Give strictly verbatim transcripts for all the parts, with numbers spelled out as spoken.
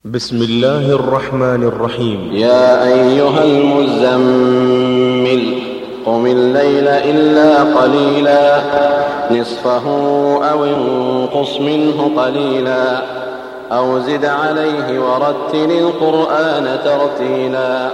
بسم الله الرحمن الرحيم. يا أيها المزمل قم الليل إلا قليلا نصفه أو انقص منه قليلا أو زد عليه ورتل القرآن ترتيلا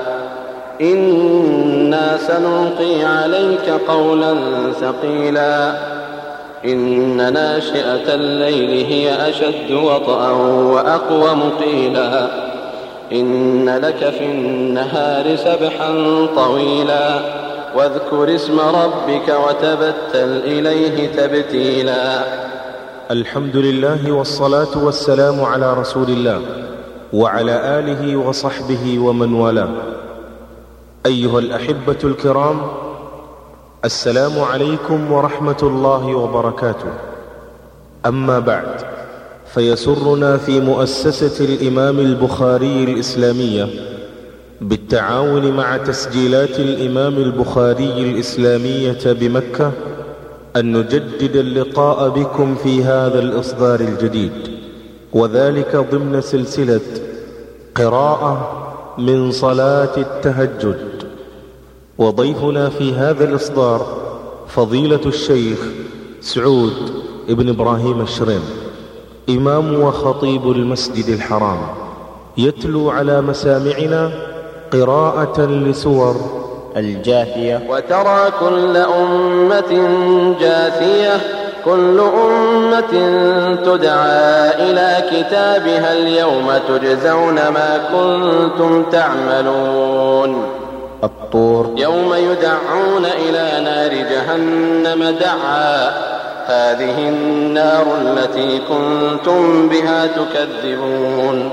إنا سنلقي عليك قولا ثقيلا إن ناشئة الليل هي أشد وطئا وأقوم قيلا إن لك في النهار سبحا طويلا واذكر اسم ربك وتبتل إليه تبتيلا. الحمد لله والصلاة والسلام على رسول الله وعلى آله وصحبه ومن والاه. أيها الأحبة الكرام، السلام عليكم ورحمة الله وبركاته. أما بعد، فيسرنا في مؤسسة الإمام البخاري الإسلامية بالتعاون مع تسجيلات الإمام البخاري الإسلامية بمكة أن نجدد اللقاء بكم في هذا الإصدار الجديد، وذلك ضمن سلسلة قراءة من صلاة التهجد. وضيفنا في هذا الإصدار فضيلة الشيخ سعود ابن إبراهيم الشريم، إمام وخطيب المسجد الحرام، يتلو على مسامعنا قراءة لسور الجاثية. وترى كل أمة جاثية كل أمة تدعى إلى كتابها اليوم تجزون ما كنتم تعملون. الطور. يوم يدعون إلى نار جهنم دعا هذه النار التي كنتم بها تكذبون.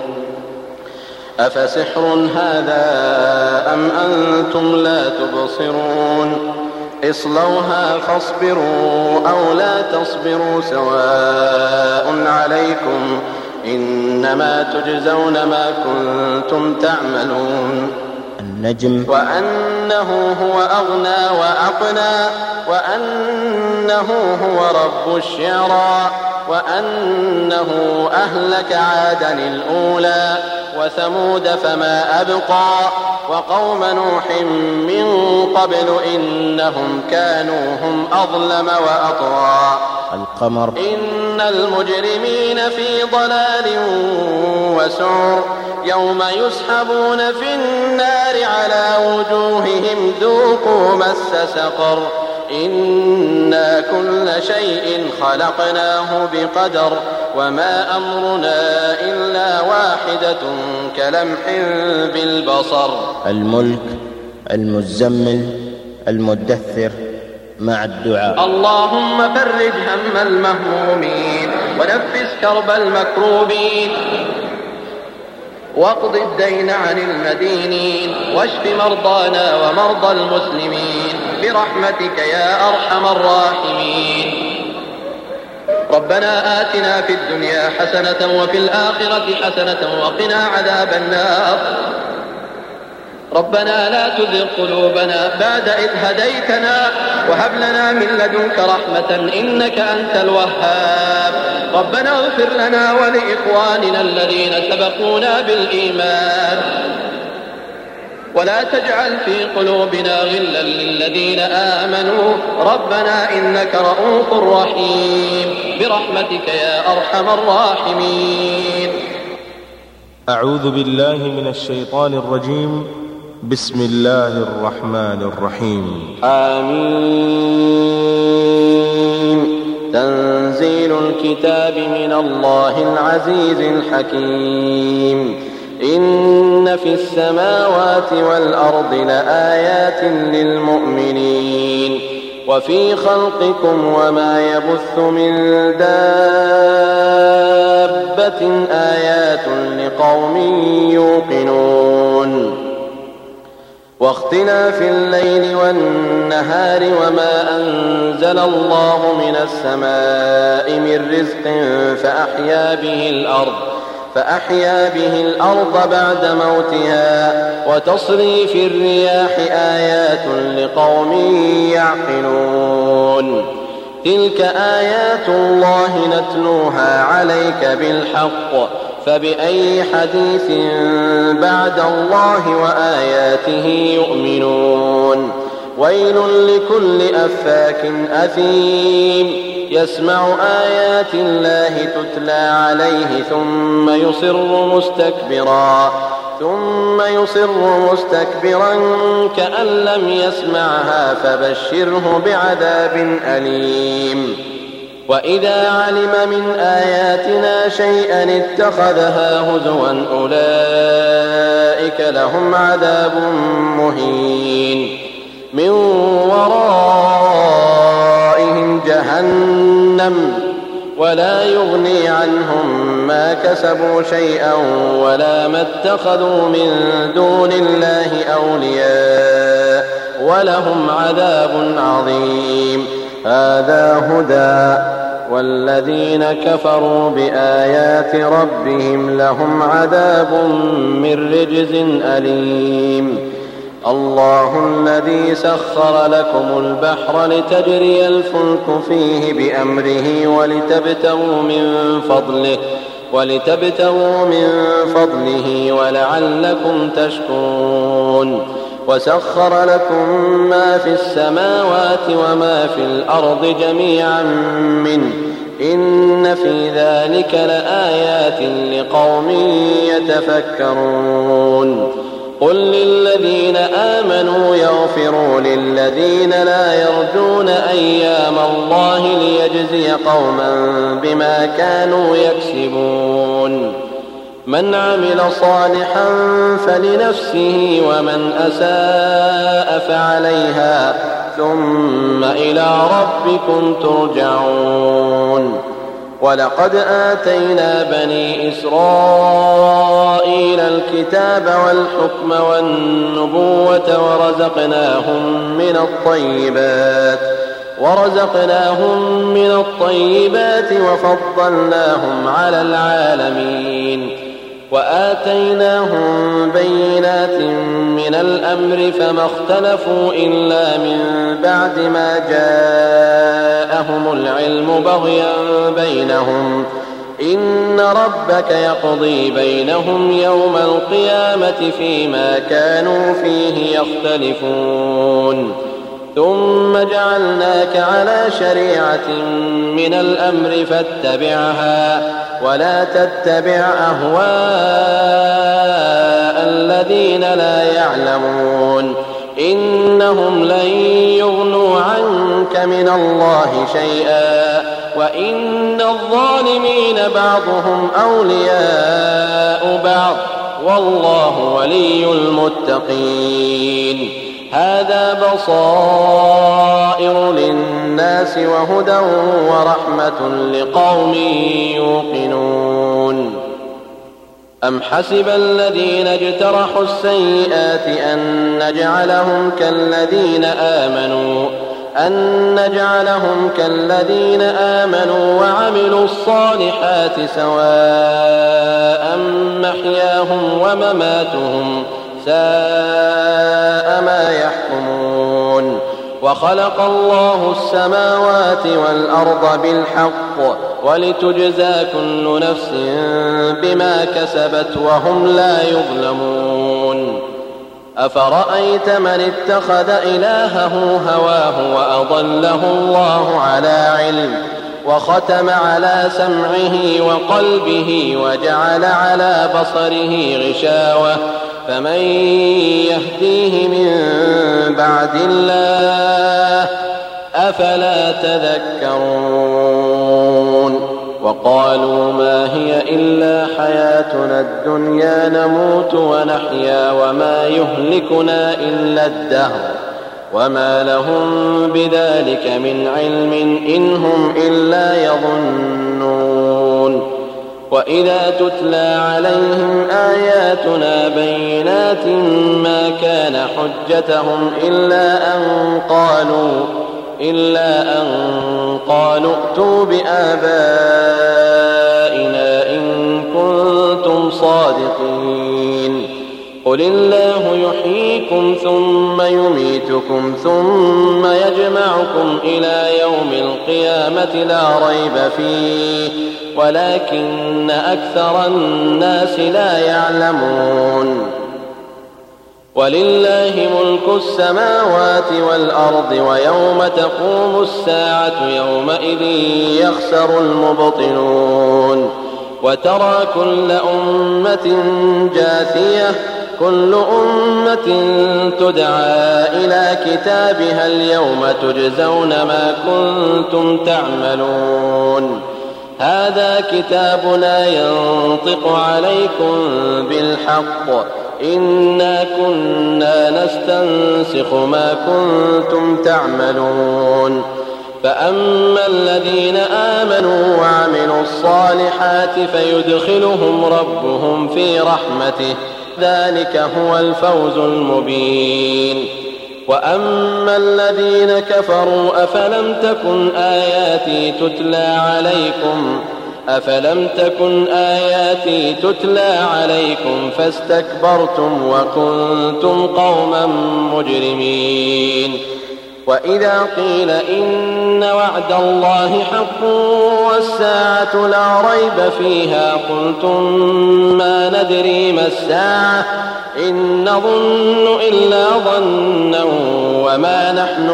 أفسحر هذا أم أنتم لا تبصرون. اصلوها فاصبروا أو لا تصبروا سواء عليكم إنما تجزون ما كنتم تعملون. النجم. وأنه هو أغنى وأقنى وأنه هو رب الشعرى وأنه أهلك عادا الأولى وثمود فما أبقى وقوم نوح من قبل إنهم كانوا هم أظلم وأطغى. القمر. إن المجرمين في ضلال وسعر يوم يسحبون في النار على وجوههم ذوقوا مس سقر إنا كل شيء خلقناه بقدر وما أمرنا إلا واحدة كلمح بالبصر. الملك. المزمل. المدثر مع الدعاء. اللهم فرج هم المهمومين ونفس كرب المكروبين واقض الدين عن المدينين واشف مرضانا ومرضى المسلمين برحمتك يا أرحم الراحمين. ربنا آتنا في الدنيا حسنة وفي الآخرة حسنة وقنا عذاب النار. ربنا لا تزغ قلوبنا بعد إذ هديتنا وهب لنا من لدنك رحمة إنك أنت الوهاب. ربنا اغفر لنا ولإخواننا الذين سبقونا بالإيمان ولا تجعل في قلوبنا غلا للذين آمنوا ربنا إنك رؤوف رحيم برحمتك يا أرحم الراحمين. أعوذ بالله من الشيطان الرجيم. بسم الله الرحمن الرحيم. آمين. تنزيل الكتاب من الله العزيز الحكيم. إن في السماوات والأرض لآيات للمؤمنين وفي خلقكم وما يبث من دابة آيات لقوم يوقنون. واختلاف الليل والنهار وما أنزل الله من السماء من رزق فأحيا به الأرض فأحيا به الأرض بعد موتها وتصريف الرياح آيات لقوم يعقلون. تلك آيات الله نتلوها عليك بالحق فبأي حديث بعد الله وآياته يؤمنون ويل لكل أفاك أثيم يسمع آيات الله تتلى عليه ثم يصر مستكبرا ثم يصر مستكبرا كأن لم يسمعها فبشره بعذاب أليم وإذا علم من آياتنا شيئا اتخذها هزوا أولئك لهم عذاب مهين من ورائهم جهنم ولا يغني عنهم ما كسبوا شيئا ولا ما اتخذوا من دون الله أولياء ولهم عذاب عظيم هذا هدى والذين كفروا بآيات ربهم لهم عذاب من رجز أليم الله الذي سخر لكم البحر لتجري الفلك فيه بأمره ولتبتغوا من فضله ولتبتغوا من فضله ولعلكم تشكرون وسخر لكم ما في السماوات وما في الأرض جميعا منه إن في ذلك لآيات لقوم يتفكرون قل للذين آمنوا يغفروا للذين لا يرجون أيام الله ليجزي قوما بما كانوا يكسبون من عمل صالحا فلنفسه ومن أساء فعليها ثم إلى ربكم ترجعون ولقد آتينا بني إسرائيل الكتاب والحكم والنبوة ورزقناهم من الطيبات ورزقناهم من الطيبات وفضلناهم على العالمين وآتيناهم بينات من الأمر فما اختلفوا إلا من بعد ما جاءهم العلم بغيا بينهم إن ربك يقضي بينهم يوم القيامة فيما كانوا فيه يختلفون ثم جعلناك على شريعة من الأمر فاتبعها ولا تتبع أهواء الذين لا يعلمون إنهم لن يغنوا عنك من الله شيئا وإن الظالمين بعضهم أولياء بعض والله ولي المتقين هذا بصائر للناس وهدى ورحمة لقوم يوقنون أم حسب الذين اجترحوا السيئات أن نجعلهم كالذين آمنوا أن نجعلهم كالذين آمنوا وعملوا الصالحات سواء محياهم ومماتهم ساء ما يحكمون وخلق الله السماوات والأرض بالحق ولتجزى كل نفس بما كسبت وهم لا يظلمون أفرأيت من اتخذ إلهه هواه وأضله الله على علم وختم على سمعه وقلبه وجعل على بصره غشاوة فمن يهديه من بعد الله أفلا تذكرون وقالوا ما هي إلا حياتنا الدنيا نموت ونحيا وما يهلكنا إلا الدهر وما لهم بذلك من علم إن هم إلا يظنون وإذا تتلى عليهم آياتنا بينات ما كان حجتهم إلا أن قالوا إلا أن قالوا ائتوا بآبائنا إن كنتم صادقين قل الله يحييكم ثم يميتكم ثم يجمعكم إلى يوم القيامة لا ريب فيه ولكن أكثر الناس لا يعلمون. ولله ملك السماوات والأرض ويوم تقوم الساعة يومئذ يخسر المبطلون. وترى كل أمة جاثية كل أمة تدعى إلى كتابها اليوم تجزون ما كنتم تعملون. هذا كتابنا ينطق عليكم بالحق إنا كنا نستنسخ ما كنتم تعملون. فأما الذين آمنوا وعملوا الصالحات فيدخلهم ربهم في رحمته ذلك هو الفوز المبين. وأما الذين كفروا أفلم تكن آياتي تتلى عليكم أفلم تكن آياتي تتلى عليكم فاستكبرتم وكنتم قوما مجرمين. وإذا قيل إن وعد الله حق والساعة لا ريب فيها قلتم ما ندري ما الساعة إن نظن إلا ظنا وما نحن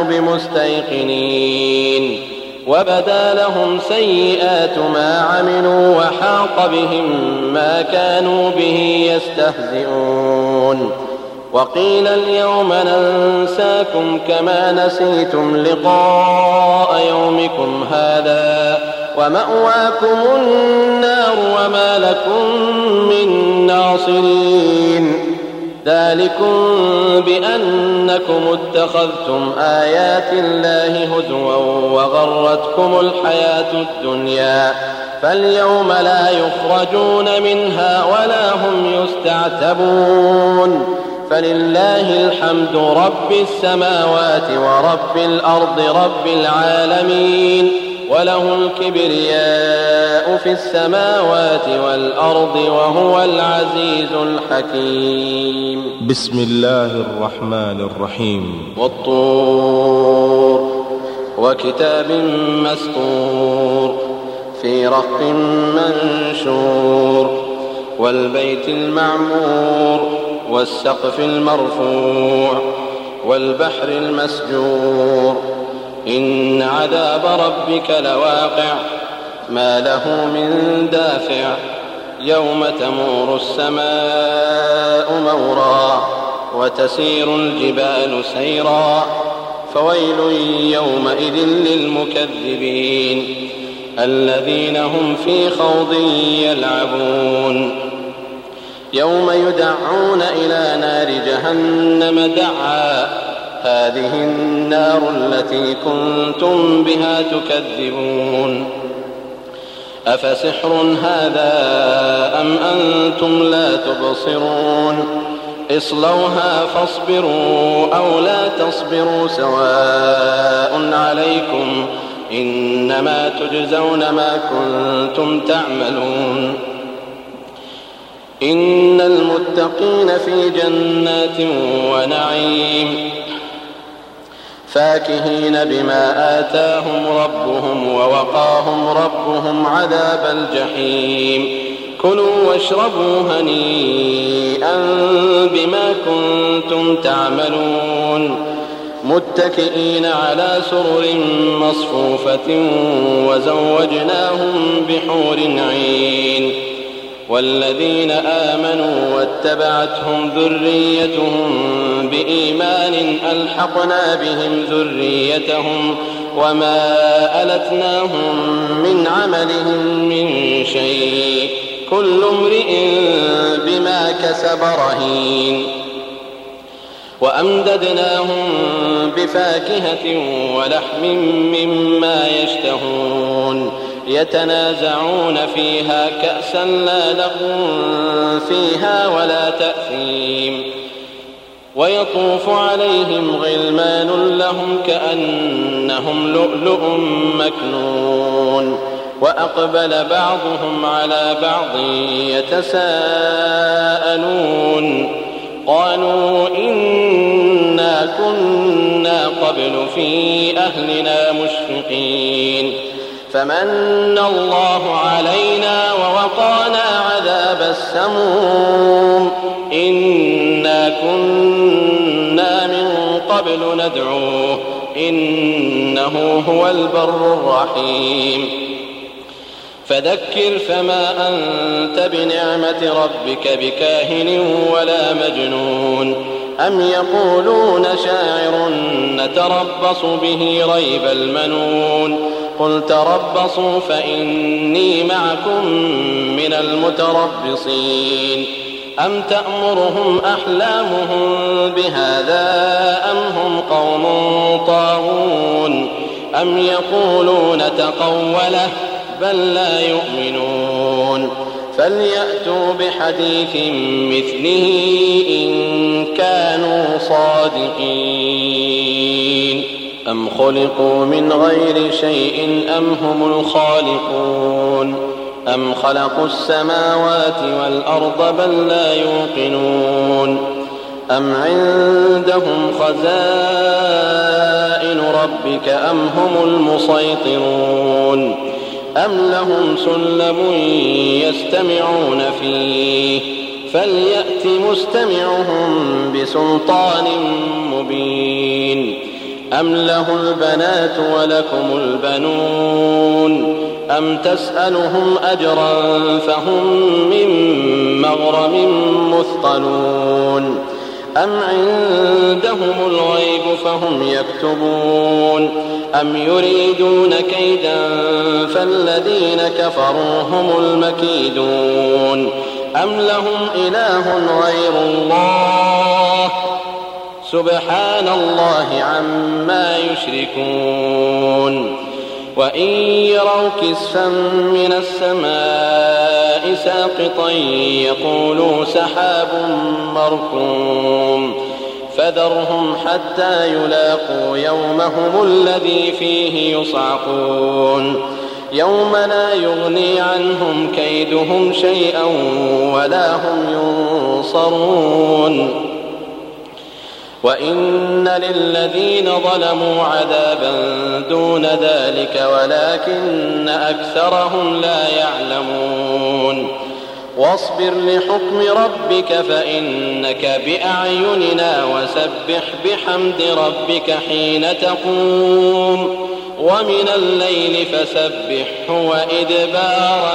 بمستيقنين. وبدا لهم سيئات ما عملوا وحاق بهم ما كانوا به يستهزئون. وقيل اليوم ننساكم كما نسيتم لقاء يومكم هذا ومأواكم النار وما لكم من ناصرين. ذلكم بأنكم اتخذتم آيات الله هزوا وغرتكم الحياة الدنيا فاليوم لا يخرجون منها ولا هم يستعتبون. فلله الحمد رب السماوات ورب الأرض رب العالمين وله الكبرياء في السماوات والأرض وهو العزيز الحكيم. بسم الله الرحمن الرحيم. والطور وكتاب مسطور في رق منشور والبيت المعمور والسقف المرفوع والبحر المسجور إن عذاب ربك لواقع ما له من دافع يوم تمور السماء مورا وتسير الجبال سيرا فويل يومئذ للمكذبين الذين هم في خوض يلعبون. يوم يدعون إلى نار جهنم دعا هذه النار التي كنتم بها تكذبون. أفسحر هذا أم أنتم لا تبصرون اصلوها فاصبروا أو لا تصبروا سواء عليكم إنما تجزون ما كنتم تعملون. إن المتقين في جنات ونعيم فاكهين بما آتاهم ربهم ووقاهم ربهم عذاب الجحيم. كلوا واشربوا هنيئا بما كنتم تعملون متكئين على سرر مصفوفة وزوجناهم بحور عين. والذين آمنوا واتبعتهم ذريتهم بإيمان ألحقنا بهم ذريتهم وما ألتناهم من عملهم من شيء كل امرئ بما كسب رهين. وأمددناهم بفاكهة ولحم مما يشتهون يتنازعون فيها كأسا لا لغو فيها ولا تأثيم. ويطوف عليهم غلمان لهم كأنهم لؤلؤ مكنون. وأقبل بعضهم على بعض يتساءلون قالوا إنا كنا قبل في أهلنا مشفقين فمن الله علينا ووقانا عذاب السموم إنا كنا من قبل ندعوه إنه هو البر الرحيم فذكر فما أنت بنعمة ربك بكاهن ولا مجنون أم يقولون شاعر نتربص به ريب المنون قل تربصوا فإني معكم من المتربصين أم تأمرهم أحلامهم بهذا أم هم قوم طاغون أم يقولون تقوله بل لا يؤمنون فليأتوا بحديث مثله إن كانوا صادقين أم خلقوا من غير شيء أم هم الخالقون أم خلقوا السماوات والأرض بل لا يوقنون أم عندهم خزائن ربك أم هم المسيطرون أم لهم سلم يستمعون فيه فليأت مستمعهم بسلطان مبين أم له البنات ولكم البنون أم تسألهم أجرا فهم من مغرم مثقلون أم عندهم الغيب فهم يكتبون أم يريدون كيدا فالذين كفروا هم المكيدون أم لهم إله غير الله سبحان الله عما يشركون وإن يروا كسفا من السماء ساقطا يقولوا سحاب مركوم فذرهم حتى يلاقوا يومهم الذي فيه يصعقون يوم لا يغني عنهم كيدهم شيئا ولا هم ينصرون وإن للذين ظلموا عذابا دون ذلك ولكن أكثرهم لا يعلمون واصبر لحكم ربك فإنك بأعيننا وسبح بحمد ربك حين تقوم ومن الليل فسبحه وإدبار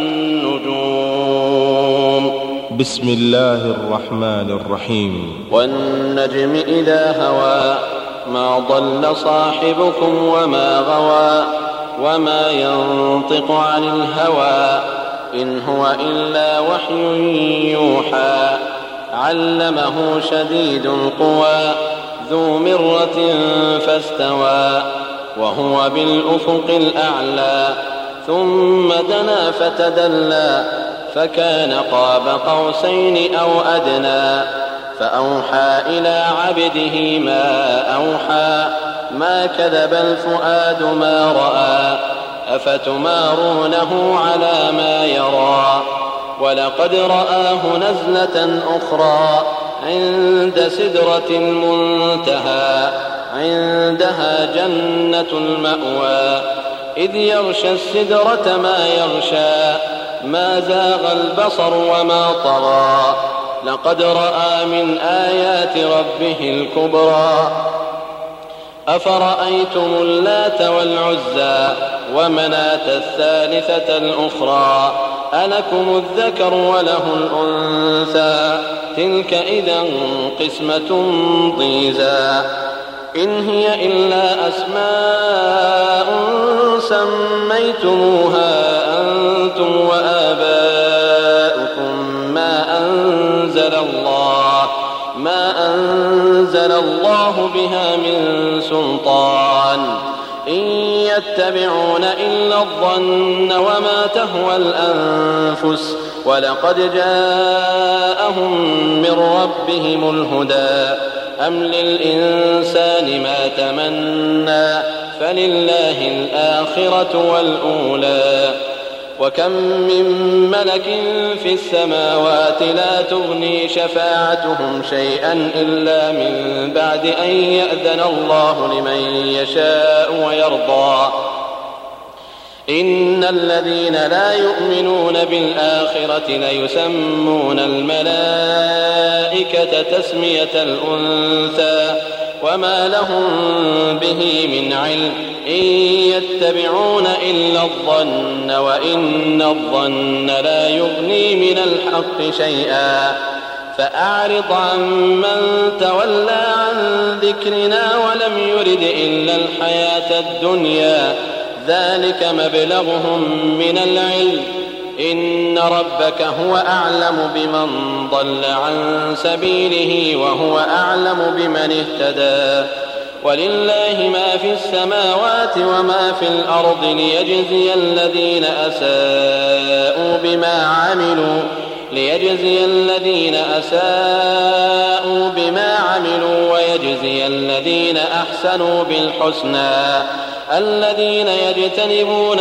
النجوم بسم الله الرحمن الرحيم والنجم إذا هوى ما ضل صاحبكم وما غوى وما ينطق عن الهوى إن هو إلا وحي يوحى علمه شديد القوى ذو مرة فاستوى وهو بالأفق الأعلى ثم دنا فتدلى فكان قاب قوسين أو أدنى فأوحى إلى عبده ما أوحى ما كذب الفؤاد ما رأى أفتمارونه على ما يرى ولقد رآه نزلة أخرى عند سدرة المنتهى عندها جنة المأوى إذ يغشى السدرة ما يغشى ما زاغ البصر وما طغى لقد رأى من آيات ربه الكبرى أفرأيتم اللات والعزى ومناة الثالثة الأخرى ألكم الذكر وله الأنثى تلك إذا قسمة ضيزى إن هي إلا أسماء سميتموها أنتم وآباؤكم ما أنزل الله ما أنزل الله بها من سلطان إن يتبعون إلا الظن وما تهوى الأنفس ولقد جاءهم من ربهم الهدى أم للإنسان ما تمنى فلله الآخرة والأولى وكم من ملك في السماوات لا تغني شفاعتهم شيئا إلا من بعد أن يأذن الله لمن يشاء ويرضى إن الذين لا يؤمنون بالآخرة ليسمون الملائكة تسمية الأنثى وما لهم به من علم إن يتبعون إلا الظن وإن الظن لا يغني من الحق شيئا فأعرض عن من تولى عن ذكرنا ولم يرد إلا الحياة الدنيا ذلك مبلغهم من العلم إن ربك هو أعلم بمن ضل عن سبيله وهو أعلم بمن اهتدى ولله ما في السماوات وما في الأرض ليجزي الذين أساءوا بما عملوا ليجزي الذين أساءوا بما عملوا ويجزي الذين أحسنوا بالحسنى الذين يجتنبون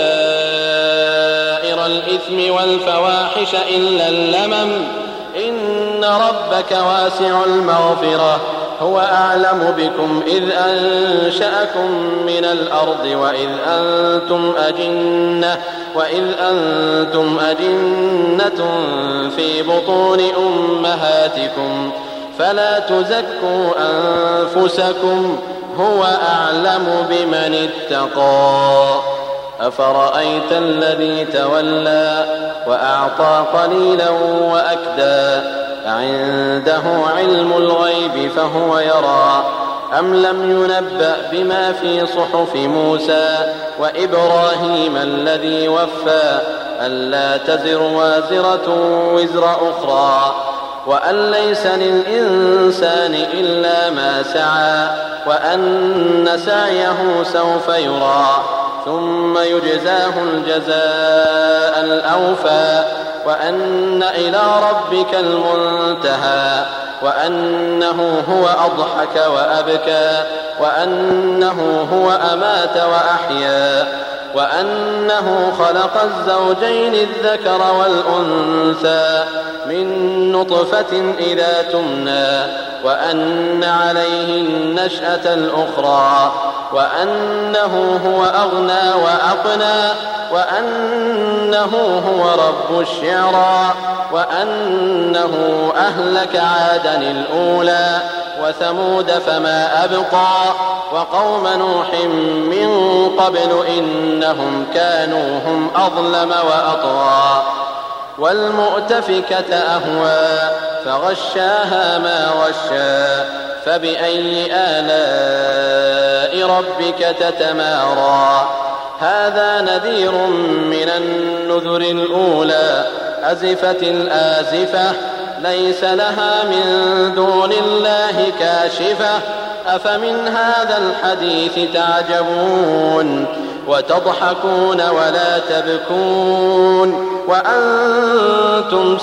كبائر الإثم والفواحش إلا اللمم إن ربك واسع المغفرة هو أعلم بكم إذ أنشأكم من الأرض وإذ أنتم أجنة وإذ أنتم أجنة في بطون أمهاتكم فلا تزكوا أنفسكم هو أعلم بمن اتقى أفرأيت الذي تولى وأعطى قليلا وأكدى عنده علم الغيب فهو يرى أم لم ينبأ بما في صحف موسى وإبراهيم الذي وفى ألا تزر وازرة وزر أخرى وأن ليس للإنسان إلا ما سعى وأن سعيه سوف يرى ثم يجزاه الجزاء الأوفى وأن إلى ربك المنتهى وأنه هو أضحك وأبكى وأنه هو أمات وأحيا وأنه خلق الزوجين الذكر والأنثى من نطفة إذا تمنى وأن عليه النشأة الأخرى وأنه هو أغنى وأقنى وأنه هو رب الشعرى وأنه أهلك عادا الأولى وثمود فما أبقى وقوم نوح من قبل إنهم كانوا هم أظلم وأطغى والمؤتفكة أهوى فغشاها ما غشى فبأي آلاء ربك تتمارى هذا نذير من النذر الأولى أزفت الآزفة ليس لها من دون الله كاشفة أفمن هذا الحديث تعجبون وتضحكون ولا تبكون وأنتم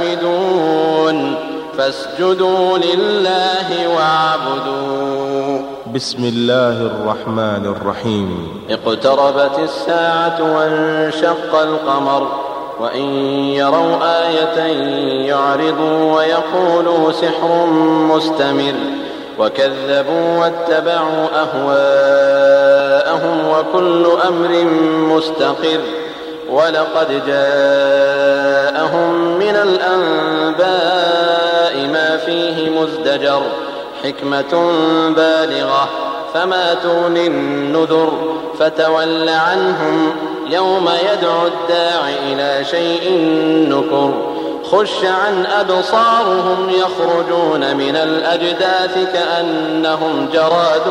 سامدون فاسجدوا لله واعبدوا بسم الله الرحمن الرحيم اقتربت الساعة وانشق القمر وإن يروا آية يعرضوا ويقولوا سحر مستمر وكذبوا واتبعوا أهواءهم وكل أمر مستقر ولقد جاءهم من الأنباء ما فيه مزدجر حكمة بالغة فما تغني النذر فتول عنهم يوم يدعو الداع إلى شيء نكر خش عن أبصارهم يخرجون من الأجداث كأنهم جراد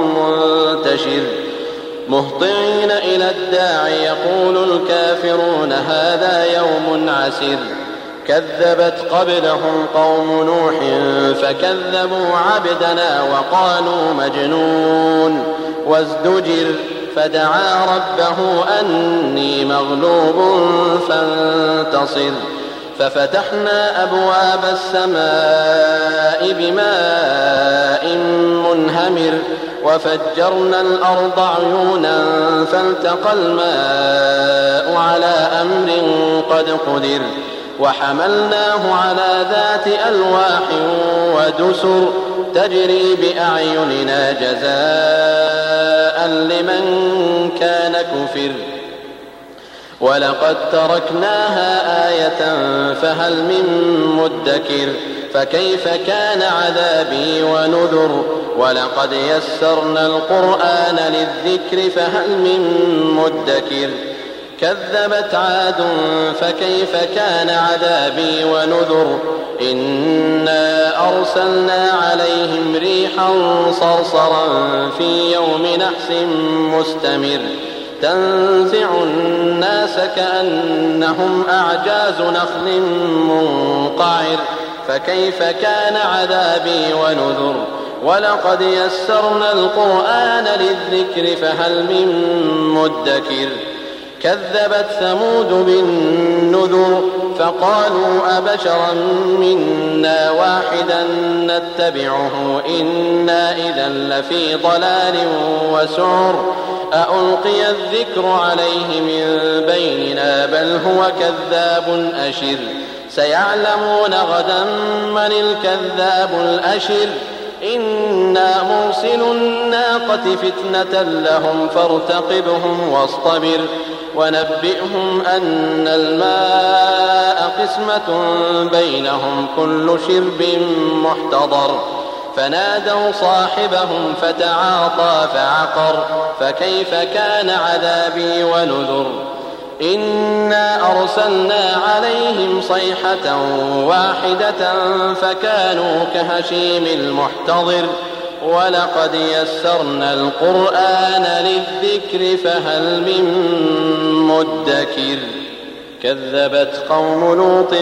منتشر مهطعين إلى الداع يقول الكافرون هذا يوم عسر كذبت قبلهم قوم نوح فكذبوا عبدنا وقالوا مجنون وازدجر فدعا ربه أني مغلوب فانتصر ففتحنا أبواب السماء بماء منهمر وفجرنا الأرض عيونا فالتقى الماء على أمر قد قدر وحملناه على ذات ألواح ودسر تجري بأعيننا جزاء لمن كان كفر ولقد تركناها آية فهل من مدكر فكيف كان عذابي ونذر ولقد يسرنا القرآن للذكر فهل من مدكر كذبت عاد فكيف كان عذابي ونذر إنا أرسلنا عليهم ريحا صرصرا في يوم نحس مستمر تنزع الناس كأنهم أعجاز نخل منقعر فكيف كان عذابي ونذر ولقد يسرنا القرآن للذكر فهل من مدكر كذبت ثمود بالنذر فقالوا أبشرا منا واحدا نتبعه إنا إذا لفي ضلال وسعر أألقي الذكر عليه من بيننا بل هو كذاب أشر سيعلمون غدا من الكذاب الأشر إنا مرسل الناقة فتنة لهم فارتقبهم واصطبر ونبئهم أن الماء قسمة بينهم كل شرب محتضر فنادوا صاحبهم فتعاطى فعقر فكيف كان عذابي ونذر إنا أرسلنا عليهم صيحة واحدة فكانوا كهشيم المحتضر ولقد يسرنا القرآن للذكر فهل من مدكر كذبت قوم لوط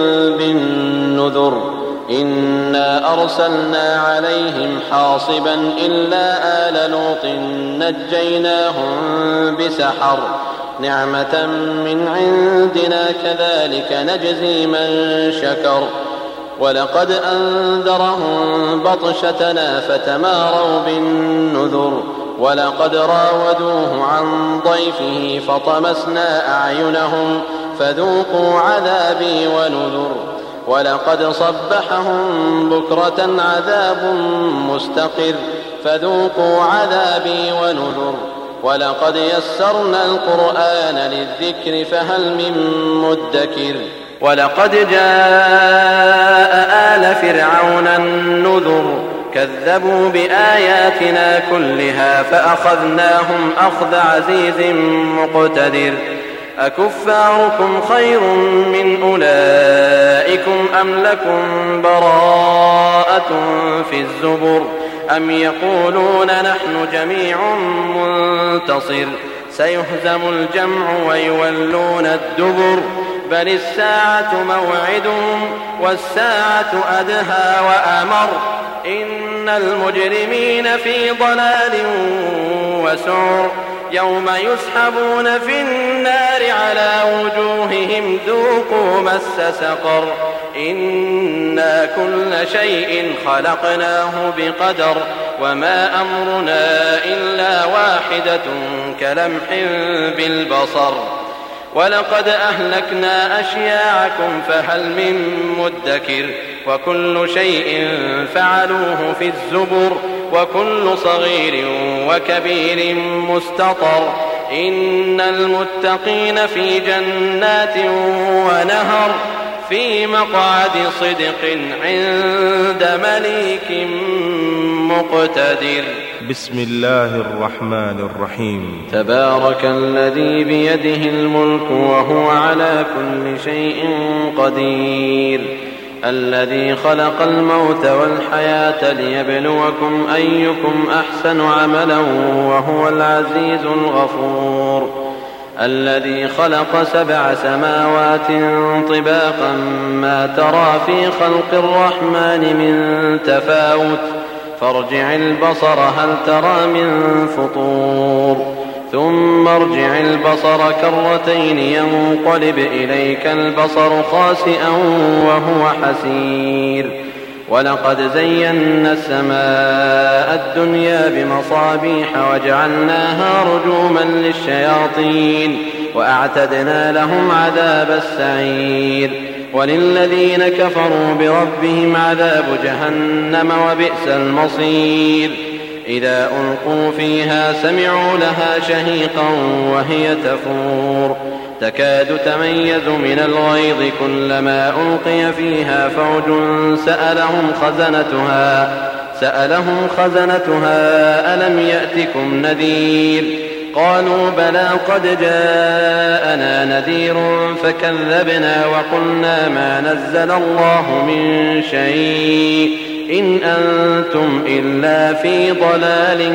بالنذر إنا أرسلنا عليهم حاصبا إلا آل لوط نجيناهم بسحر نعمة من عندنا كذلك نجزي من شكر ولقد أنذرهم بطشتنا فتماروا بالنذر ولقد راودوه عن ضيفه فطمسنا أعينهم فذوقوا عذابي ونذر ولقد صبحهم بكرة عذاب مستقر فذوقوا عذابي ونذر ولقد يسرنا القرآن للذكر فهل من مدكر ولقد جاء آل فرعون النذر كذبوا بآياتنا كلها فأخذناهم أخذ عزيز مقتدر أكفاركم خير من أولئكم أم لكم براءة في الزبر أم يقولون نحن جميع منتصر سيهزم الجمع ويولون الدبر بل الساعة موعدهم والساعة أدهى وأمر إن المجرمين في ضلال وسعر يوم يسحبون في النار على وجوههم ذوقوا مس سقر إنا كل شيء خلقناه بقدر وما أمرنا إلا واحدة كلمح بالبصر ولقد أهلكنا أشياعكم فهل من مدكر وكل شيء فعلوه في الزبر وكل صغير وكبير مستطر إن المتقين في جنات ونهر في مقعد صدق عند مليك مقتدر بسم الله الرحمن الرحيم تبارك الذي بيده الملك وهو على كل شيء قدير الذي خلق الموت والحياة ليبلوكم أيكم أحسن عملا وهو العزيز الغفور الذي خلق سبع سماوات طباقا ما ترى في خلق الرحمن من تفاوت فارجع البصر هل ترى من فطور ثم ارجع البصر كرتين ينقلب إليك البصر خاسئا وهو حسير ولقد زينا السماء الدنيا بمصابيح وجعلناها رجوما للشياطين وأعتدنا لهم عذاب السعير وللذين كفروا بربهم عذاب جهنم وبئس المصير إذا ألقوا فيها سمعوا لها شهيقا وهي تفور تكاد تميز من الغيظ كلما ألقي فيها فوج سألهم خزنتها سألهم خزنتها ألم يأتكم نذير قالوا بلى قد جاءنا نذير فكذبنا وقلنا ما نزل الله من شيء إن أنتم إلا في ضلال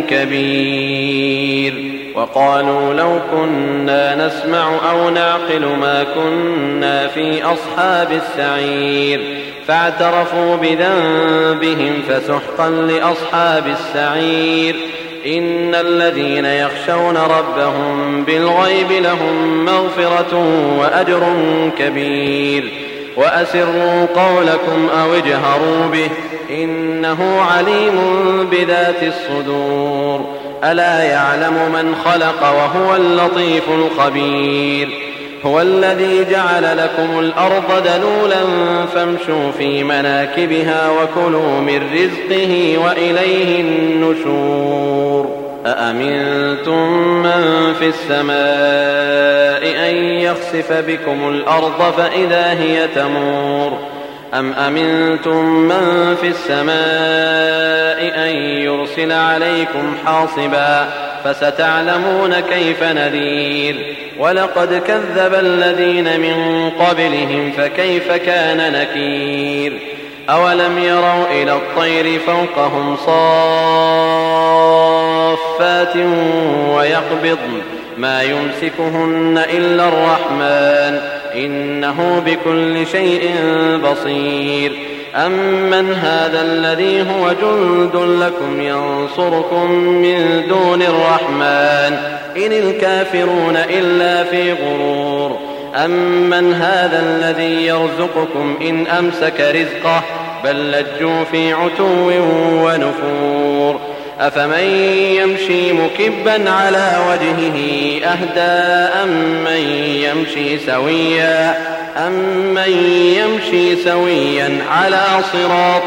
كبير وقالوا لو كنا نسمع أو نعقل ما كنا في أصحاب السعير فاعترفوا بذنبهم فسحقا لأصحاب السعير إن الذين يخشون ربهم بالغيب لهم مغفرة وأجر كبير وأسروا قولكم أو اجهروا به إنه عليم بذات الصدور ألا يعلم من خلق وهو اللطيف الخبير هو الذي جعل لكم الأرض دلولا فامشوا في مناكبها وكلوا من رزقه وإليه النشور أأمنتم من في السماء أن يخسف بكم الأرض فإذا هي تمور أم أمنتم من في السماء أن يرسل عليكم حاصبا فستعلمون كيف نذير ولقد كذب الذين من قبلهم فكيف كان نكير أولم يروا إلى الطير فوقهم صافات ويقبضن ما يمسكهن إلا الرحمن إنه بكل شيء بصير أمن هذا الذي هو جند لكم ينصركم من دون الرحمن إن الكافرون إلا في غرور أمن هذا الذي يرزقكم إن أمسك رزقه بل لجوا في عتو ونفور أفمن يمشي مكبا على وجهه أهدى أمن يمشي سويا أمن يمشي سويا على صراط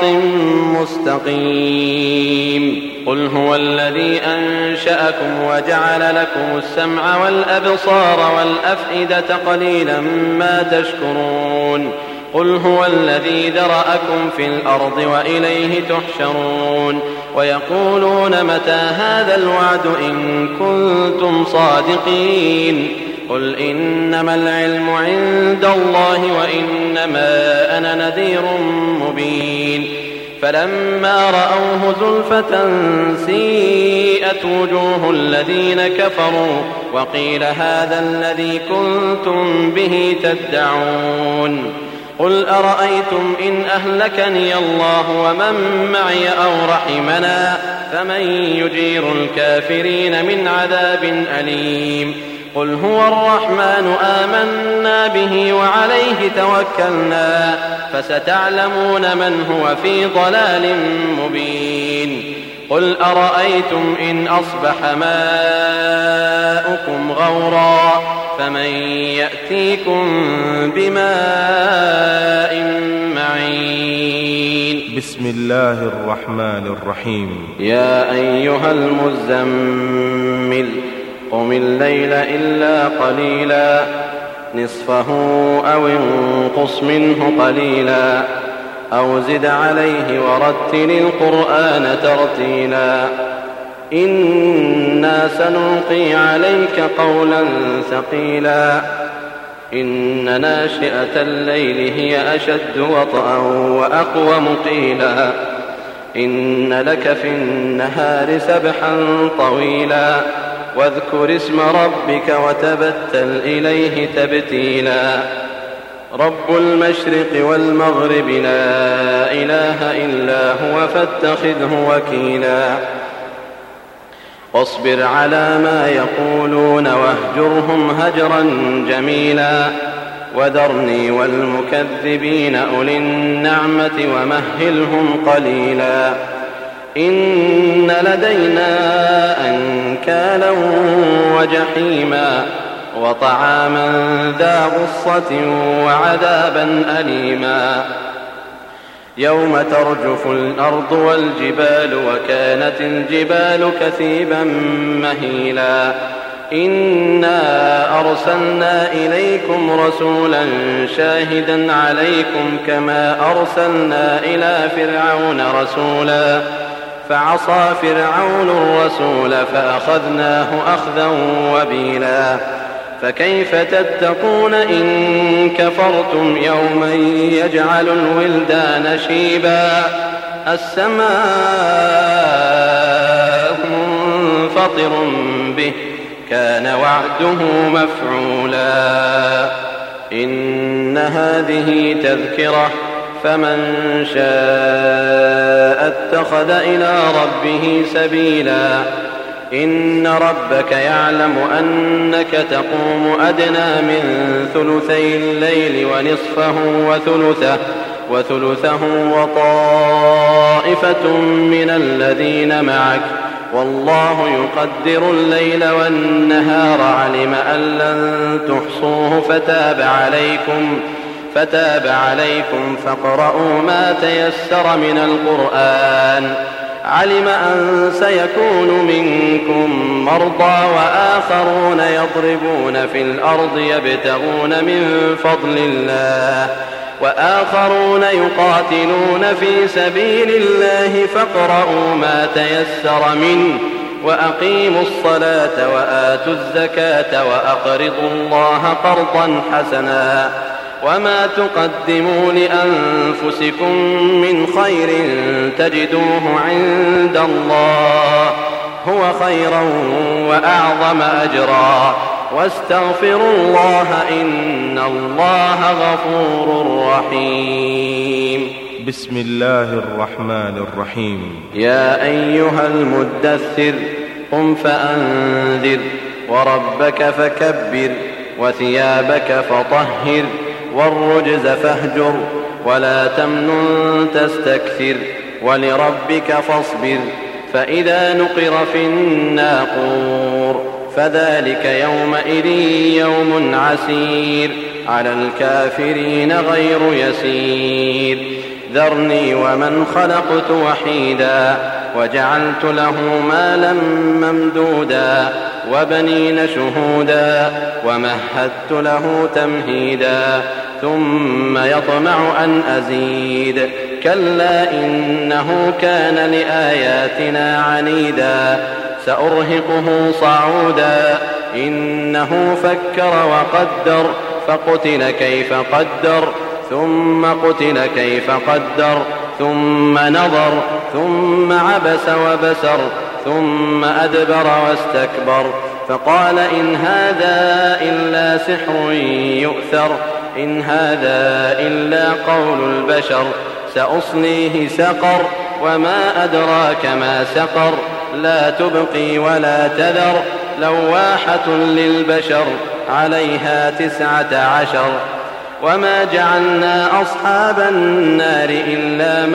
مستقيم قل هو الذي أنشأكم وجعل لكم السمع والأبصار والأفئدة قليلا ما تشكرون قل هو الذي ذرأكم في الأرض وإليه تحشرون ويقولون متى هذا الوعد إن كنتم صادقين قل إنما العلم عند الله وإنما أنا نذير مبين فلما رأوه زلفة سيئت وجوه الذين كفروا وقيل هذا الذي كنتم به تدعون قل أرأيتم إن أهلكني الله ومن معي أو رحمنا فمن يجير الكافرين من عذاب أليم قل هو الرحمن آمنا به وعليه توكلنا فستعلمون من هو في ضلال مبين قل أرأيتم إن أصبح ماؤكم غورا فمن يأتيكم بماء معين بسم الله الرحمن الرحيم يا أيها المزمل قم الليل إلا قليلا نصفه أو انقص منه قليلا أو زد عليه ورتل القرآن ترتيلا إنا سنلقي عليك قولا ثقيلا إن ناشئة الليل هي أشد وطئا وأقوم قيلا إن لك في النهار سبحا طويلا واذكر اسم ربك وتبتل إليه تبتيلا رب المشرق والمغرب لا إله إلا هو فاتخذه وكيلا واصبر على ما يقولون واهجرهم هجرا جميلا وذرني والمكذبين أولي النعمة ومهلهم قليلا إن لدينا أنكالا وجحيما وطعاما ذا غصة وعذابا أليما يوم ترجف الأرض والجبال وكانت الجبال كثيبا مهيلا إنا أرسلنا إليكم رسولا شاهدا عليكم كما أرسلنا إلى فرعون رسولا فعصى فرعون الرسول فأخذناه أخذا وبيلا فكيف تتقون إن كفرتم يوما يجعل الولدان شيبا السماء منفطر به كان وعده مفعولا إن هذه تذكرة فمن شاء اتخذ إلى ربه سبيلا إن ربك يعلم أنك تقوم أدنى من ثلثي الليل ونصفه وثلثه وثلثه وطائفة من الذين معك والله يقدر الليل والنهار علم أن لن تحصوه فتاب عليكم فتاب عليكم فاقرؤوا ما تيسر من القرآن علم أن سيكون منكم مرضى وآخرون يضربون في الأرض يبتغون من فضل الله وآخرون يقاتلون في سبيل الله فاقرؤوا ما تيسر منه وأقيموا الصلاة وآتوا الزكاة وأقرضوا الله قرضا حسنا وما تقدموا لأنفسكم من خير تجدوه عند الله هو خيرا وأعظم أجرا واستغفروا الله إن الله غفور رحيم بسم الله الرحمن الرحيم يا أيها المدثر قم فأنذر وربك فكبر وثيابك فطهر والرجز فاهجر ولا تمنن تستكثر ولربك فاصبر فإذا نقر في الناقور فذلك يومئذ يوم عسير على الكافرين غير يسير ذرني ومن خلقت وحيدا وجعلت له مالا ممدودا وبنين شهودا ومهدت له تمهيدا ثم يطمع أن أزيد كلا إنه كان لآياتنا عنيدا سأرهقه صعودا إنه فكر وقدر فقتل كيف قدر ثم قتل كيف قدر ثم نظر ثم عبس وبسر ثم أدبر واستكبر فقال إن هذا إلا سحر يؤثر إن هذا إلا قول البشر سأصليه سقر وما أدراك ما سقر لا تبقي ولا تذر لواحة للبشر عليها تسعة عشر وما جعلنا أصحاب النار إلا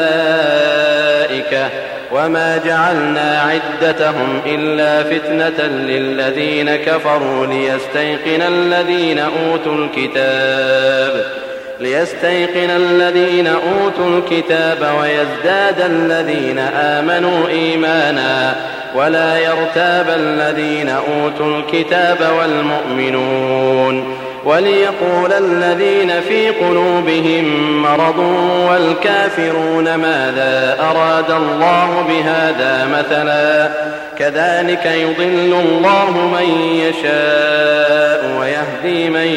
ملائكة وما جعلنا عدتهم إلا فتنة للذين كفروا ليستيقن الذين أوتوا الكتاب ليستيقن الذين أوتوا الكتاب ويزداد الذين آمنوا إيمانا ولا يرتاب الذين أوتوا الكتاب والمؤمنون وليقول الذين في قلوبهم مرض والكافرون ماذا أراد الله بهذا مثلا كذلك يضل الله من يشاء ويهدي من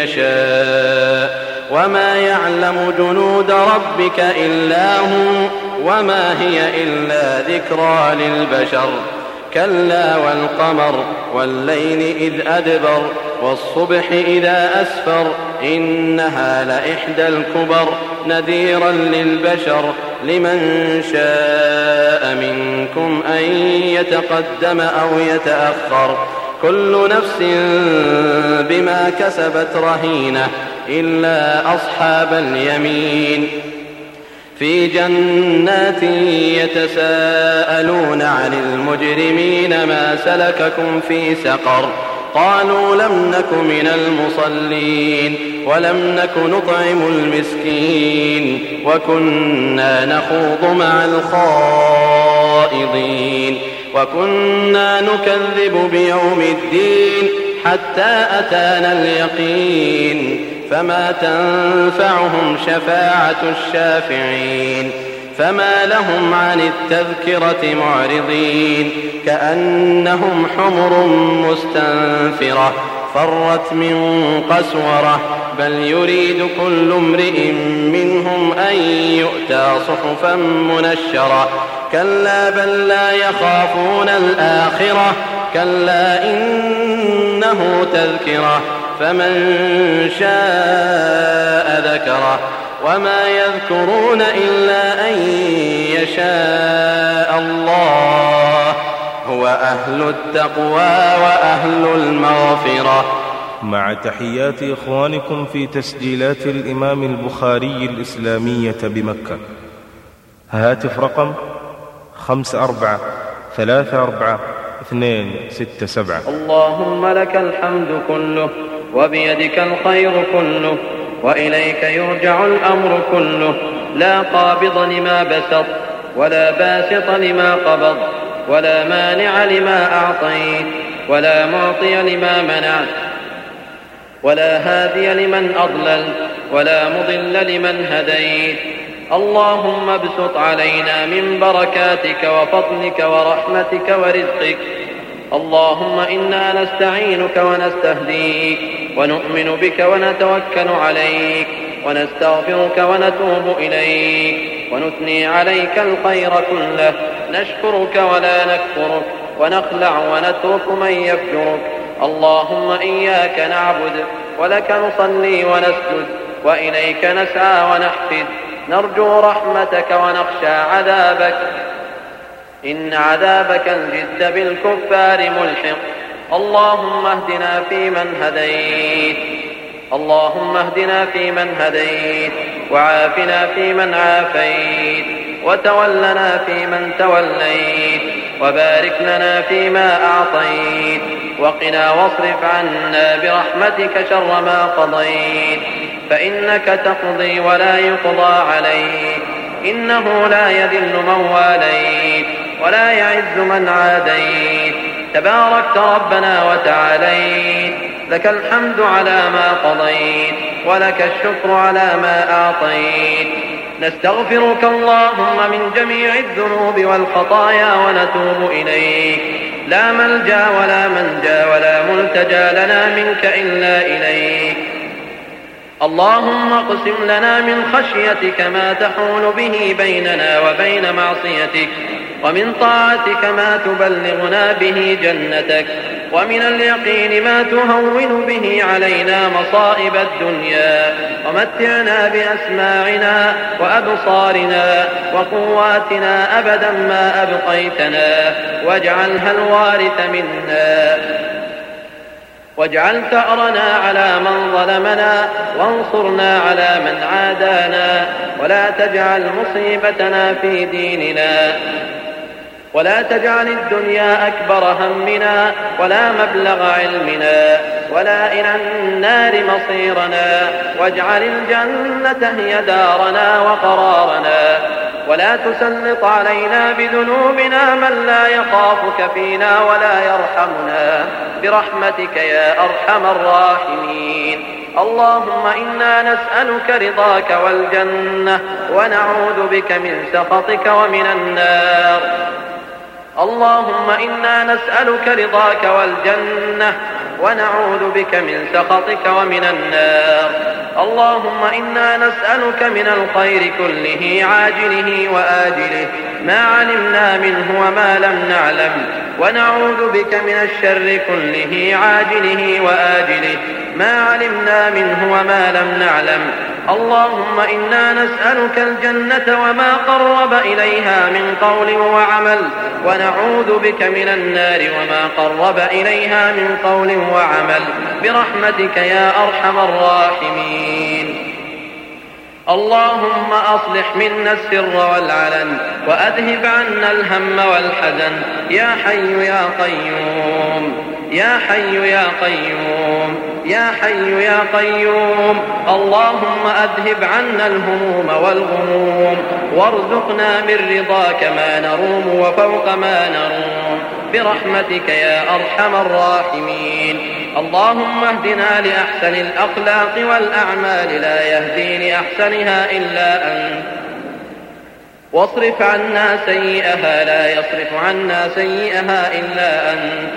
يشاء وما يعلم جنود ربك إلا هو وما هي إلا ذكرى للبشر كلا والقمر والليل إذ أدبر والصبح إذا أسفر إنها لإحدى الكبر نذيرا للبشر لمن شاء منكم أن يتقدم أو يتأخر كل نفس بما كسبت رهينة إلا أصحاب اليمين في جنات يتساءلون عن المجرمين ما سلككم في سقر قالوا لم نك من المصلين ولم نك نطعم المسكين وكنا نخوض مع الخائضين وكنا نكذب بيوم الدين حتى أتانا اليقين فما تنفعهم شفاعة الشافعين فما لهم عن التذكرة معرضين كأنهم حمر مستنفرة فرت من قسورة بل يريد كل امرئ منهم أن يؤتى صحفا منشرة كلا بل لا يخافون الآخرة كلا إنه تذكرة فمن شاء ذكره وما يذكرون إلا أن يشاء الله هو أهل التقوى وأهل المغفرة. مع تحيات إخوانكم في تسجيلات الإمام البخاري الإسلامية بمكة. هاتف رقم خمسة أربعة ثلاثة أربعة اثنين ستة سبعة. اللهم لك الحمد كله وبيدك الخير كله وإليك يرجع الأمر كله لا قابض لما بسط ولا باسط لما قبض ولا مانع لما أعطيت ولا معطي لما منعت ولا هادي لمن أضلل ولا مضل لمن هديت. اللهم ابسط علينا من بركاتك وفضلك ورحمتك ورزقك. اللهم إنا نستعينك ونستهديك ونؤمن بك ونتوكل عليك ونستغفرك ونتوب إليك ونثني عليك الخير كله نشكرك ولا نكفرك ونخلع ونترك من يفجرك. اللهم إياك نعبد ولك نصلي ونسجد وإليك نسعى ونحفد نرجو رحمتك ونخشى عذابك إن عذابك الجد بالكفار ملحق. اللهم اهدنا فيمن هديت اللهم اهدنا فيمن هديت وعافنا فيمن عافيت وتولنا فيمن توليت وبارك لنا فيما أعطيت وقنا واصرف عنا برحمتك شر ما قضيت فإنك تقضي ولا يقضى عليك إنه لا يذل من واليت ولا يعز من عاديت تباركت ربنا وتعاليت لك الحمد على ما قضيت ولك الشكر على ما أعطيت. نستغفرك اللهم من جميع الذنوب والخطايا ونتوب إليك لا ملجأ ولا منجا ولا ملتجا لنا منك إلا إليك. اللهم اقسم لنا من خشيتك ما تحول به بيننا وبين معصيتك ومن طاعتك ما تبلغنا به جنتك ومن اليقين ما تهون به علينا مصائب الدنيا ومتعنا بأسماعنا وأبصارنا وقواتنا أبدا ما أبقيتنا واجعلها الوارث منا واجعل ثأرنا على من ظلمنا وانصرنا على من عادانا ولا تجعل مصيبتنا في ديننا ولا تجعل الدنيا أكبر همنا ولا مبلغ علمنا ولا إلى النار مصيرنا واجعل الجنة هي دارنا وقرارنا ولا تسلط علينا بذنوبنا من لا يخافك فينا ولا يرحمنا برحمتك يا أرحم الراحمين. اللهم إنا نسألك رضاك والجنة ونعوذ بك من سخطك ومن النار. اللهم إنا نسألك رضاك والجنة ونعوذ بك من سخطك ومن النار. اللهم إنا نسألك من الخير كله عاجله وآجله ما علمنا منه وما لم نعلم ونعوذ بك من الشر كله عاجله وآجله ما علمنا منه وما لم نعلم. اللهم إنا نسألك الجنة وما قرب إليها من قول وعمل، ونعوذ بك من النار وما قرب إليها من قول وعمل، برحمتك يا أرحم الراحمين. اللهم أصلح منا السر والعلن، وأذهب عنا الهم والحزن، يا حي يا قيوم يا حي يا قيوم يا حي يا قيوم. اللهم أذهب عنا الهموم والغموم، وارزقنا من رضاك ما نروم وفوق ما نروم، برحمتك يا أرحم الراحمين. اللهم اهدنا لأحسن الأخلاق والأعمال، لا يهدي لأحسنها إلا أنت، واصرف عنا سيئها، لا يصرف عنا سيئها إلا أنت.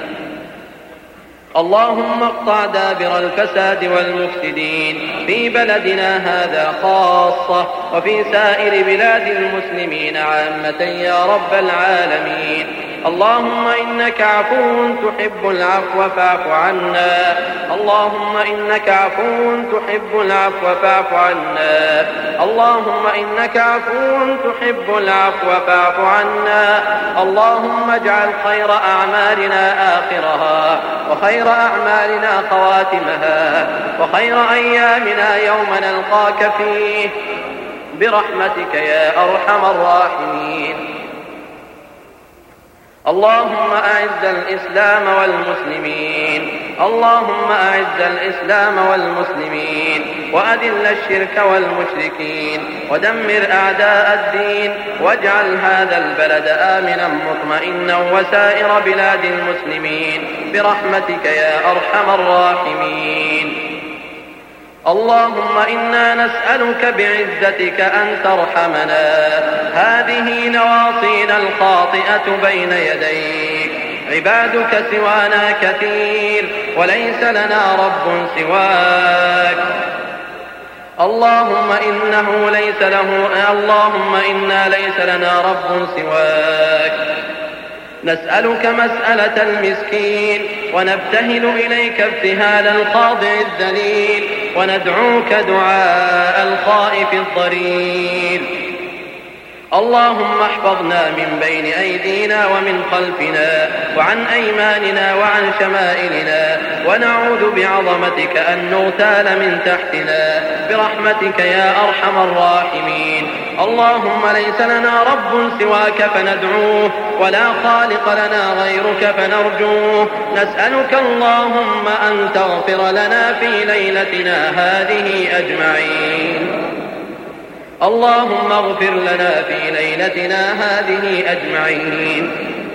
اللهم اقطع دابر الفساد والمفسدين في بلدنا هذا خاصة، وفي سائر بلاد المسلمين عامة يا رب العالمين. اللهم إنك عفو تحب العفو فاعف عنا، اللهم إنك عفو تحب العفو فاعف عنا، اللهم إنك عفو تحب العفو فاعف عنا. اللهم اجعل خير أعمالنا آخرها، وخير أعمالنا خواتمها، وخير أيامنا يوم نلقاك فيه، برحمتك يا أرحم الراحمين. اللهم أعز الإسلام والمسلمين، اللهم أعز الإسلام والمسلمين، وأذل الشرك والمشركين، ودمر أعداء الدين، واجعل هذا البلد آمنا مطمئنا وسائر بلاد المسلمين، برحمتك يا أرحم الراحمين. اللهم إنا نسألك بعزتك أن ترحمنا، هذه نواصينا الخاطئة بين يديك، عبادك سوانا كثير، وليس لنا رب سواك. اللهم إنه ليس له اللهم إنا ليس لنا رب سواك. نسألك مسألة المسكين، ونبتهل إليك ابتهال الخاضع الذليل، وندعوك دعاء الخائف الضرير. اللهم احفظنا من بين أيدينا ومن خلفنا، وعن أيماننا وعن شمائلنا، ونعوذ بعظمتك أن نغتال من تحتنا، برحمتك يا أرحم الراحمين. اللهم ليس لنا رب سواك فندعوه، ولا خالق لنا غيرك فنرجوه. نسألك اللهم أن تغفر لنا في ليلتنا هذه أجمعين. اللهم اغفر لنا في ليلتنا هذه أجمعين.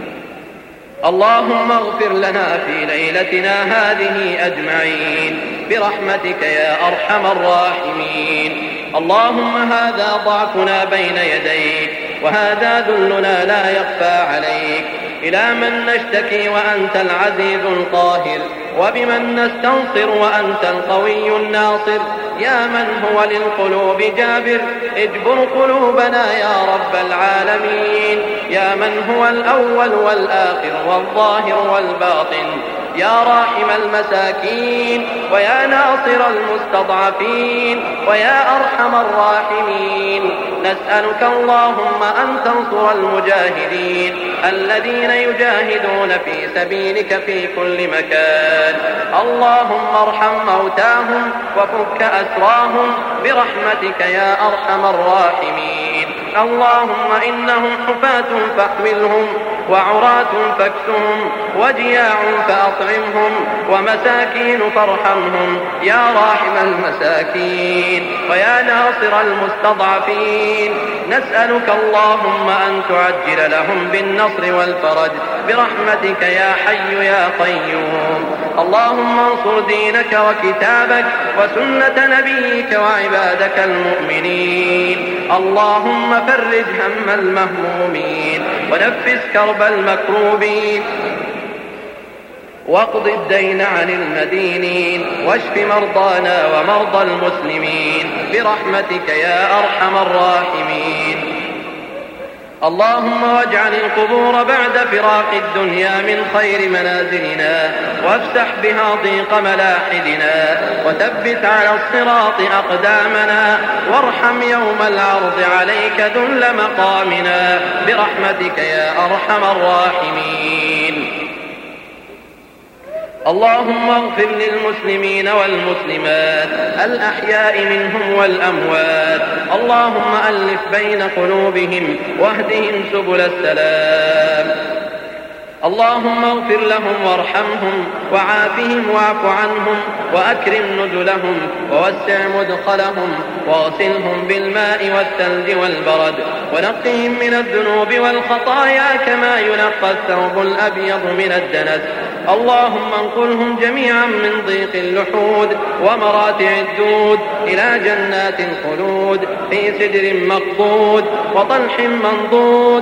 اللهم اغفر لنا في ليلتنا هذه أجمعين، برحمتك يا أرحم الراحمين. اللهم هذا ضعفنا بين يديك، وهذا ذلنا لا يخفى عليك. إلى من نشتكي وأنت العزيز القاهر، وبمن نستنصر وأنت القوي الناصر. يا من هو للقلوب جابر، اجبر قلوبنا يا رب العالمين. يا من هو الأول والآخر والظاهر والباطن، يا راحم المساكين، ويا ناصر المستضعفين، ويا أرحم الراحمين. نسألك اللهم أن تنصر المجاهدين الذين يجاهدون في سبيلك في كل مكان. اللهم ارحم موتاهم وفك أسراهم، برحمتك يا أرحم الراحمين. اللهم إنهم حفاة فاحملهم، وعراة فاكسهم، وجياع فأطعمهم، ومساكين فارحمهم، يا راحم المساكين ويا ناصر المستضعفين. نسألك اللهم أن تعجل لهم بالنصر والفرج، برحمتك يا حي يا قيوم. اللهم انصر دينك وكتابك وسنة نبيك وعبادك المؤمنين. اللهم فرج هم المهمومين، ونفس كرب المكروبين، واقض الدين عن المدينين، واشف مرضانا ومرضى المسلمين، برحمتك يا أرحم الراحمين. اللهم واجعل القبور بعد فراق الدنيا من خير منازلنا، وافتح بها ضيق ملاحدنا، وثبت على الصراط أقدامنا، وارحم يوم العرض عليك ذل مقامنا برحمتك يا أرحم الراحمين. اللهم اغفر للمسلمين والمسلمات الأحياء منهم والأموات، اللهم ألف بين قلوبهم واهدهم سبل السلام. اللهم اغفر لهم وارحمهم وعافهم واعف عنهم وأكرم نزلهم ووسع مدخلهم واغسلهم بالماء والثلج والبرد ونقهم من الذنوب والخطايا كما ينقى الثوب الأبيض من الدنس. اللهم انقلهم جميعا من ضيق اللحود ومراتع الدود إلى جنات الخلود في سدر مقضود وطلح منضود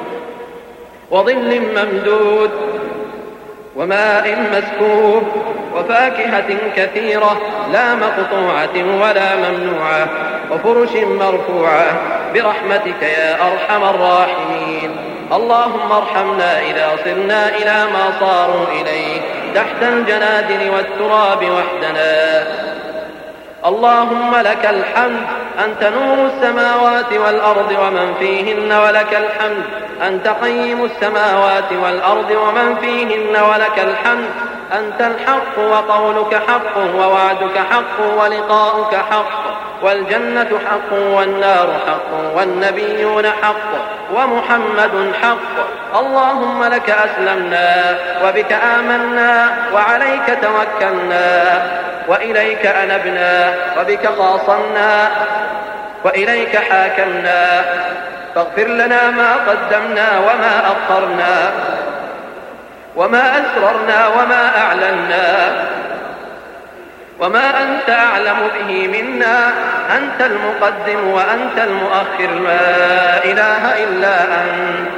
وظل ممدود وماء مسكوب وفاكهة كثيرة لا مقطوعة ولا ممنوعة وفرش مرفوعة برحمتك يا أرحم الراحمين. اللهم ارحمنا إذا صرنا إلى ما صاروا إليه تحت الجنادل والتراب وحدنا. اللهم لك الحمد أنت نور السماوات والأرض ومن فيهن، ولك الحمد أنت قيم السماوات والأرض ومن فيهن، ولك الحمد أنت الحق وقولك حق ووعدك حق ولقاؤك حق والجنة حق والنار حق والنبيون حق ومحمد حق. اللهم لك أسلمنا وبك آمنا وعليك توكلنا وإليك أنبنا وبك خاصمنا وإليك حاكمنا، فاغفر لنا ما قدمنا وما أخرنا وما أسررنا وما أعلنا وما أنت أعلم به منا، أنت المقدم وأنت المؤخر لا إله إلا أنت.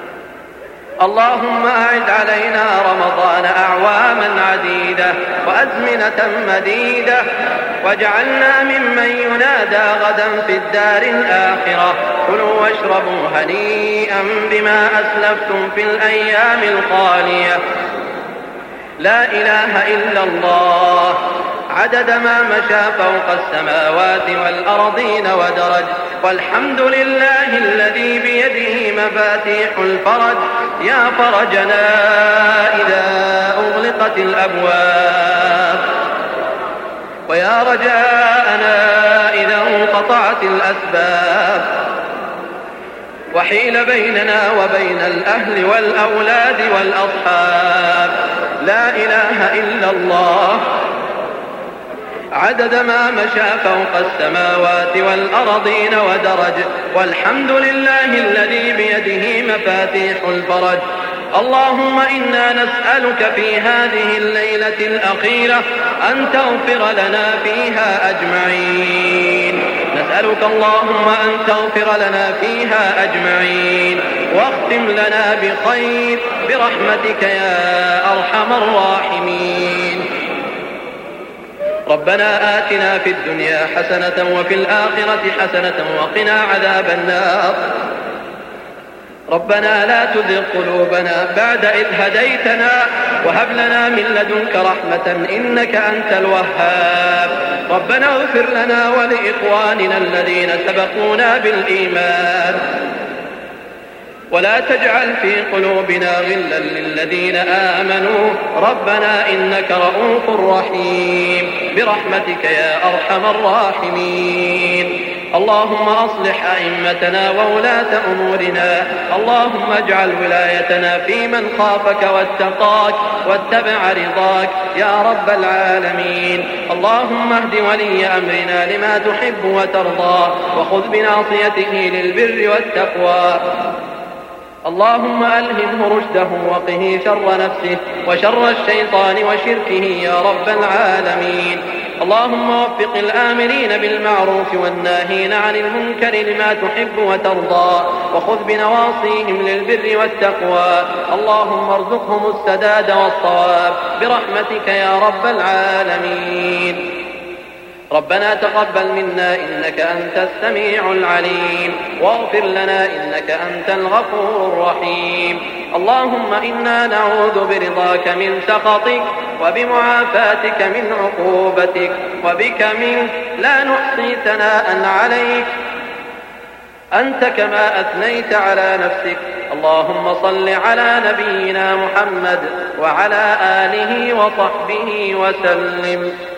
اللهم أعد علينا رمضان أعواما عديدة وأزمنة مديدة، واجعلنا ممن ينادى غدا في الدار الآخرة كلوا واشربوا هنيئا بما أسلفتم في الأيام الخالية. لا إله إلا الله عدد ما مشى فوق السماوات والأرضين ودرج، والحمد لله الذي بيده مفاتيح الفرج. يا فرجنا إذا أغلقت الأبواب، ويا رجاءنا إذا انقطعت الأسباب، وحيل بيننا وبين الأهل والأولاد والأصحاب. لا إله إلا الله عدد ما مشى فوق السماوات والأرضين ودرج، والحمد لله الذي بيده مفاتيح الفرج. اللهم إنا نسألك في هذه الليلة الأخيرة أن تغفر لنا فيها أجمعين. نسألك اللهم أن تغفر لنا فيها أجمعين، واختم لنا بخير برحمتك يا أرحم الراحمين. ربنا آتنا في الدنيا حسنة وفي الآخرة حسنة وقنا عذاب النار. ربنا لا تزغ قلوبنا بعد إذ هديتنا وهب لنا من لدنك رحمة إنك أنت الوهاب. ربنا اغفر لنا ولإخواننا الذين سبقونا بالإيمان ولا تجعل في قلوبنا غلا للذين آمنوا ربنا إنك رؤوف رحيم برحمتك يا أرحم الراحمين. اللهم أصلح أئمتنا وولاة أمورنا، اللهم اجعل ولايتنا في من خافك واتقاك واتبع رضاك يا رب العالمين. اللهم اهد ولي أمرنا لما تحب وترضى، وخذ بناصيته للبر والتقوى. اللهم ألهمه رشده وقه شر نفسه وشر الشيطان وشركه يا رب العالمين. اللهم وفق الآمرين بالمعروف والناهين عن المنكر لما تحب وترضى، وخذ بنواصيهم للبر والتقوى. اللهم ارزقهم السداد والصواب برحمتك يا رب العالمين. ربنا تقبل منا إنك أنت السميع العليم واغفر لنا إنك أنت الغفور الرحيم. اللهم إنا نعوذ برضاك من سخطك وبمعافاتك من عقوبتك وبك منك لا نحصي ثناء عليك أنت كما أثنيت على نفسك. اللهم صل على نبينا محمد وعلى آله وصحبه وسلم.